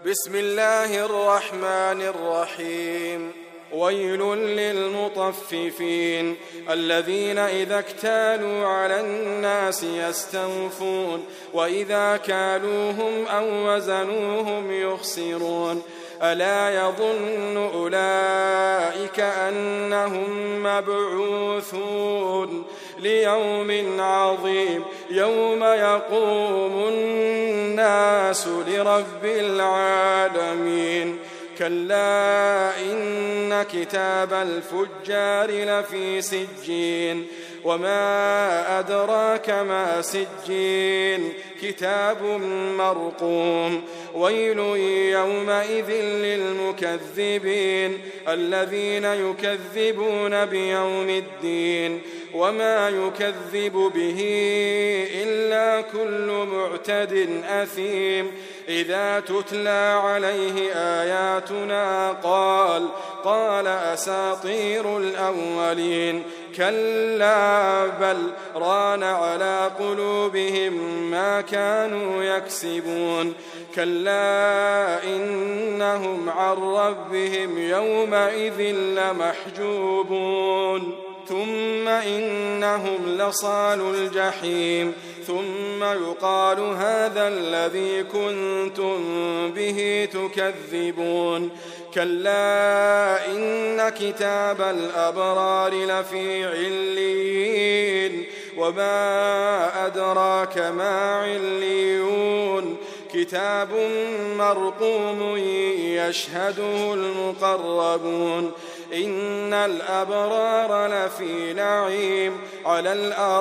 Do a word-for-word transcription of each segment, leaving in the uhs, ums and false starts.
بسم الله الرحمن الرحيم ويل للمطففين الذين إذا اكتالوا على الناس يستوفون وإذا كالوهم أو وزنوهم يخسرون ألا يظن أولئك أنهم مبعوثون ليوم عظيم يوم يقوم الناس لرب العالمين كلا إن كتاب الفجار لفي سجين وما أدراك ما سجين كتاب مرقوم ويل يومئذ للمكذبين الذين يكذبون بيوم الدين وما يكذب به إلا كل معتد أثيم إذا تتلى عليه آياتنا قال قال أساطير الأولين كلا بل ران على قلوبهم ما كانوا يكسبون كلا إنهم عن ربهم يومئذ لمحجوبون ثم إنهم لصالو الجحيم ثم يقال هذا الذي كنتم به تكذبون كلا إن كتاب الأبرار لفي عليين وما أدراك ما عليون كتاب مرقوم يشهده المقربون إن الأبرار لفي نعيم على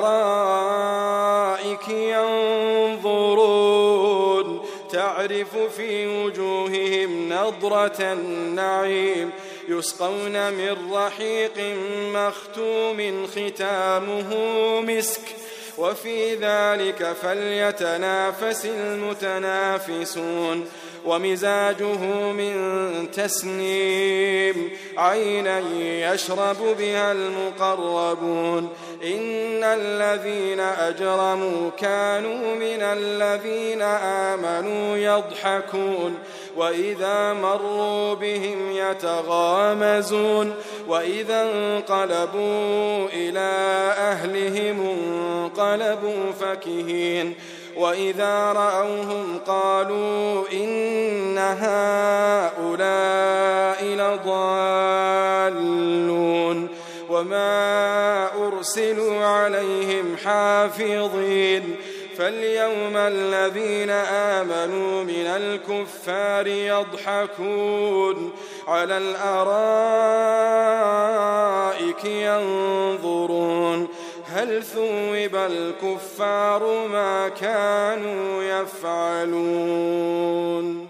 الأرائك ينظرون تعرف في وجوههم نضرة النعيم يسقون من رحيق مختوم ختامه مسك وفي ذلك فليتنافس المتنافسون ومزاجه من تسنيم عينا يشرب بها المقربون إن الذين أجرموا كانوا من الذين آمنوا يضحكون وإذا مروا بهم يتغامزون وإذا انقلبوا إلى أهلهم انقلبوا فكهين وإذا رأوهم قالوا إن هؤلاء لضالون وما أرسلوا عليهم حافظين فاليوم الذين آمنوا من الكفار يضحكون على الأرائك ينظرون هل ثوب الكفار ما كانوا يفعلون